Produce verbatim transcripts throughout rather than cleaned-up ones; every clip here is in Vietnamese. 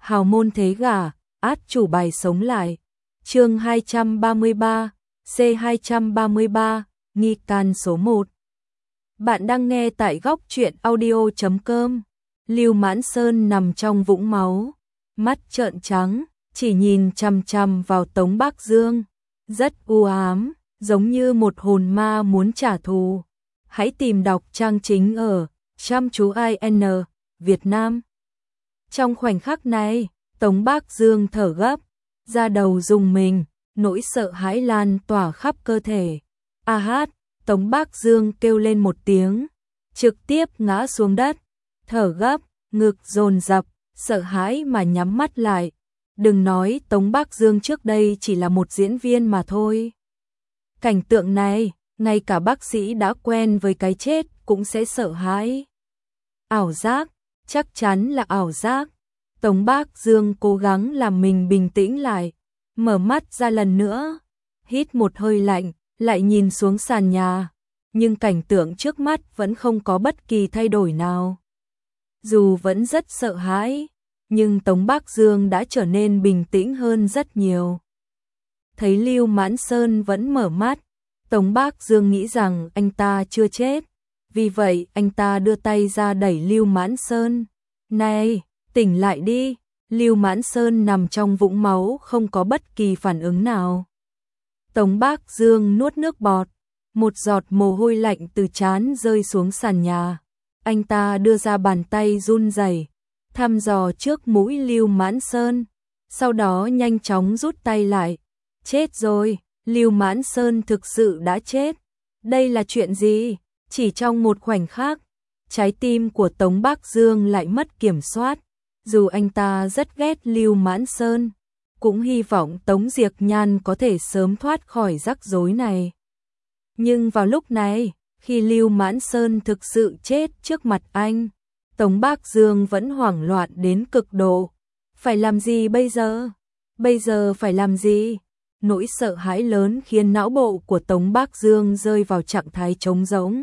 hào môn thế gả, át chủ bài sống lại. Chương hai trăm ba mươi ba, C hai trăm ba mươi ba, nghi can số một. Bạn đang nghe tại góc truyện audio chấm com. Lưu Mãn Sơn nằm trong vũng máu, mắt trợn trắng, chỉ nhìn chằm chằm vào Tống Bác Dương, rất u ám, giống như một hồn ma muốn trả thù. Hãy tìm đọc trang chính ở chăm chú in Việt Nam. Trong khoảnh khắc này, Tống Bác Dương thở gấp, da đầu rùng mình, nỗi sợ hãi lan tỏa khắp cơ thể. A hát, Tống Bác Dương kêu lên một tiếng, trực tiếp ngã xuống đất, thở gấp, ngực dồn dập, sợ hãi mà nhắm mắt lại. Đừng nói Tống Bác Dương trước đây chỉ là một diễn viên mà thôi. Cảnh tượng này, ngay cả bác sĩ đã quen với cái chết cũng sẽ sợ hãi. Ảo giác, chắc chắn là ảo giác. Tống Bác Dương cố gắng làm mình bình tĩnh lại, mở mắt ra lần nữa, hít một hơi lạnh, lại nhìn xuống sàn nhà, nhưng cảnh tượng trước mắt vẫn không có bất kỳ thay đổi nào. Dù vẫn rất sợ hãi, nhưng Tống Bác Dương đã trở nên bình tĩnh hơn rất nhiều. Thấy Lưu Mãn Sơn vẫn mở mắt, Tống Bác Dương nghĩ rằng anh ta chưa chết, vì vậy anh ta đưa tay ra đẩy Lưu Mãn Sơn. Này, tỉnh lại đi. Lưu Mãn Sơn nằm trong vũng máu không có bất kỳ phản ứng nào. Tống Bác Dương nuốt nước bọt, một giọt mồ hôi lạnh từ trán rơi xuống sàn nhà. Anh ta đưa ra bàn tay run rẩy, thăm dò trước mũi Lưu Mãn Sơn, sau đó nhanh chóng rút tay lại. Chết rồi, Lưu Mãn Sơn thực sự đã chết. Đây là chuyện gì? Chỉ trong một khoảnh khắc, trái tim của Tống Bác Dương lại mất kiểm soát. Dù anh ta rất ghét Lưu Mãn Sơn, cũng hy vọng Tống Diệc Nhan có thể sớm thoát khỏi rắc rối này. Nhưng vào lúc này, khi Lưu Mãn Sơn thực sự chết trước mặt anh, Tống Bác Dương vẫn hoảng loạn đến cực độ. Phải làm gì bây giờ? Bây giờ phải làm gì? Nỗi sợ hãi lớn khiến não bộ của Tống Bác Dương rơi vào trạng thái trống rỗng.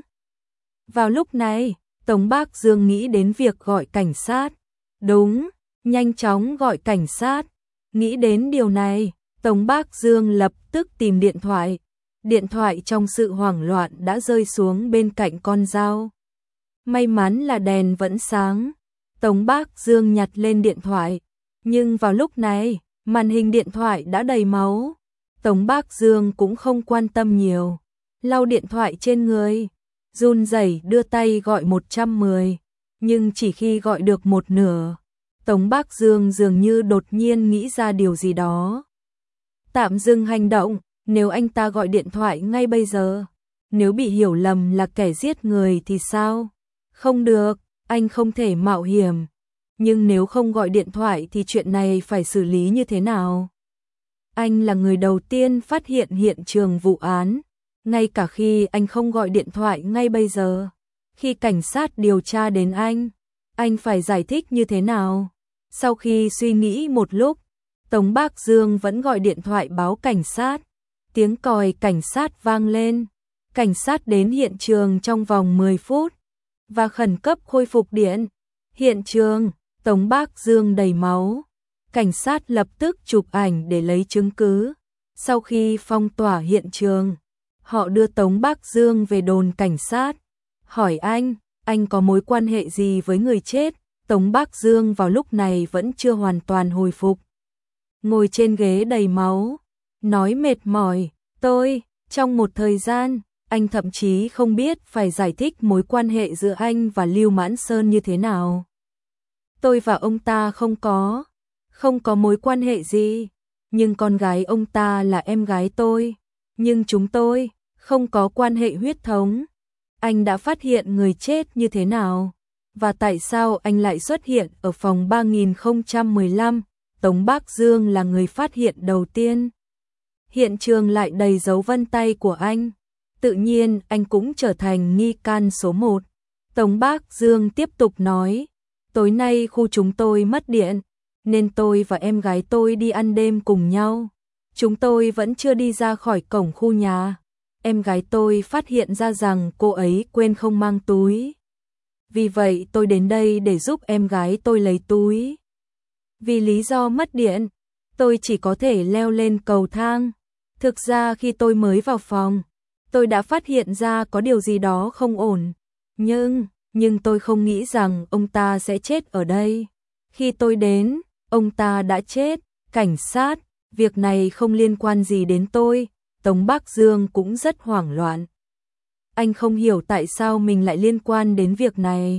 Vào lúc này, Tống Bác Dương nghĩ đến việc gọi cảnh sát. Đúng, nhanh chóng gọi cảnh sát. Nghĩ đến điều này, Tống Bác Dương lập tức tìm điện thoại. Điện thoại trong sự hoảng loạn đã rơi xuống bên cạnh con dao. May mắn là đèn vẫn sáng. Tống Bác Dương nhặt lên điện thoại. Nhưng vào lúc này, màn hình điện thoại đã đầy máu. Tống Bác Dương cũng không quan tâm nhiều. Lau điện thoại trên người, run rẩy đưa tay gọi một trăm mười. Nhưng chỉ khi gọi được một nửa, Tống Bác Dương dường như đột nhiên nghĩ ra điều gì đó. Tạm dừng hành động, nếu anh ta gọi điện thoại ngay bây giờ, nếu bị hiểu lầm là kẻ giết người thì sao? Không được, anh không thể mạo hiểm. Nhưng nếu không gọi điện thoại thì chuyện này phải xử lý như thế nào? Anh là người đầu tiên phát hiện hiện trường vụ án, ngay cả khi anh không gọi điện thoại ngay bây giờ. Khi cảnh sát điều tra đến anh, anh phải giải thích như thế nào? Sau khi suy nghĩ một lúc, Tống Bác Dương vẫn gọi điện thoại báo cảnh sát. Tiếng còi cảnh sát vang lên. Cảnh sát đến hiện trường trong vòng mười phút và khẩn cấp khôi phục điện. Hiện trường, Tống Bác Dương đầy máu. Cảnh sát lập tức chụp ảnh để lấy chứng cứ. Sau khi phong tỏa hiện trường, họ đưa Tống Bác Dương về đồn cảnh sát. Hỏi anh, anh có mối quan hệ gì với người chết? Tống Bác Dương vào lúc này vẫn chưa hoàn toàn hồi phục. Ngồi trên ghế đầy máu, nói mệt mỏi, tôi, trong một thời gian, anh thậm chí không biết phải giải thích mối quan hệ giữa anh và Lưu Mãn Sơn như thế nào. Tôi và ông ta không có, không có mối quan hệ gì, nhưng con gái ông ta là em gái tôi, nhưng chúng tôi không có quan hệ huyết thống. Anh đã phát hiện người chết như thế nào? Và tại sao anh lại xuất hiện ở phòng ba nghìn không trăm mười lăm? Tống Bác Dương là người phát hiện đầu tiên. Hiện trường lại đầy dấu vân tay của anh. Tự nhiên anh cũng trở thành nghi can số một. Tống Bác Dương tiếp tục nói, tối nay khu chúng tôi mất điện, nên tôi và em gái tôi đi ăn đêm cùng nhau. Chúng tôi vẫn chưa đi ra khỏi cổng khu nhà. Em gái tôi phát hiện ra rằng cô ấy quên không mang túi. Vì vậy tôi đến đây để giúp em gái tôi lấy túi. Vì lý do mất điện, tôi chỉ có thể leo lên cầu thang. Thực ra khi tôi mới vào phòng, tôi đã phát hiện ra có điều gì đó không ổn. Nhưng, nhưng tôi không nghĩ rằng ông ta sẽ chết ở đây. Khi tôi đến, ông ta đã chết. Cảnh sát, việc này không liên quan gì đến tôi. Tống Bắc Dương cũng rất hoảng loạn. Anh không hiểu tại sao mình lại liên quan đến việc này.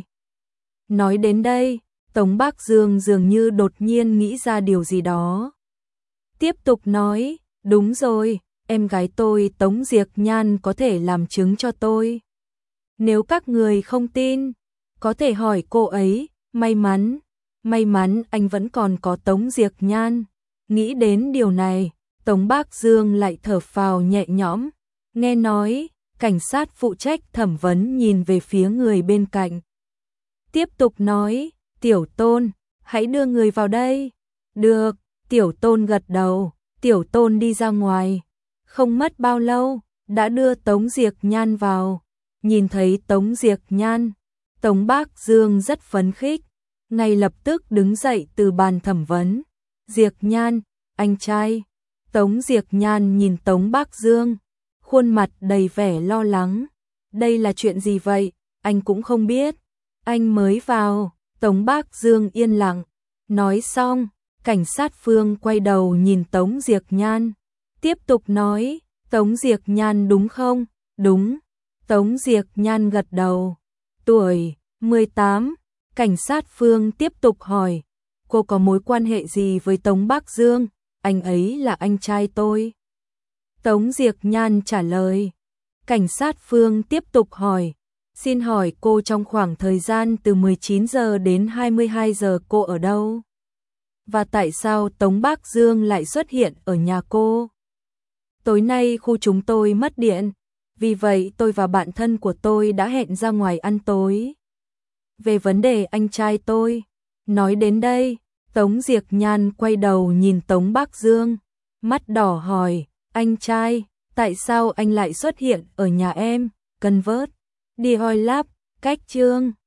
Nói đến đây, Tống Bắc Dương dường như đột nhiên nghĩ ra điều gì đó. Tiếp tục nói, đúng rồi, em gái tôi Tống Diệc Nhan có thể làm chứng cho tôi. Nếu các người không tin, có thể hỏi cô ấy. May mắn, may mắn anh vẫn còn có Tống Diệc Nhan. Nghĩ đến điều này, Tống Bắc Dương lại thở phào nhẹ nhõm. Nghe nói, cảnh sát phụ trách thẩm vấn nhìn về phía người bên cạnh. Tiếp tục nói, Tiểu Tôn, hãy đưa người vào đây. Được, Tiểu Tôn gật đầu. Tiểu Tôn đi ra ngoài. Không mất bao lâu, đã đưa Tống Diệc Nhan vào. Nhìn thấy Tống Diệc Nhan, Tống Bắc Dương rất phấn khích, ngay lập tức đứng dậy từ bàn thẩm vấn. Diệc Nhan, anh trai. Tống Diệc Nhan nhìn Tống Bắc Dương, khuôn mặt đầy vẻ lo lắng. Đây là chuyện gì vậy? Anh cũng không biết. Anh mới vào. Tống Bắc Dương yên lặng. Nói xong, cảnh sát Phương quay đầu nhìn Tống Diệc Nhan. Tiếp tục nói, Tống Diệc Nhan đúng không? Đúng. Tống Diệc Nhan gật đầu. Tuổi, mười tám. Cảnh sát Phương tiếp tục hỏi, cô có mối quan hệ gì với Tống Bắc Dương? Anh ấy là anh trai tôi. Tống Diệc Nhan trả lời. Cảnh sát Phương tiếp tục hỏi, xin hỏi cô trong khoảng thời gian từ mười chín giờ đến hai mươi hai giờ cô ở đâu? Và tại sao Tống Bắc Dương lại xuất hiện ở nhà cô? Tối nay khu chúng tôi mất điện, vì vậy tôi và bạn thân của tôi đã hẹn ra ngoài ăn tối. Về vấn đề anh trai tôi, nói đến đây, Tống Diệc Nhan quay đầu nhìn Tống Bắc Dương, mắt đỏ hỏi, anh trai, tại sao anh lại xuất hiện ở nhà em? Convert, đi hoi lắp, cách chương.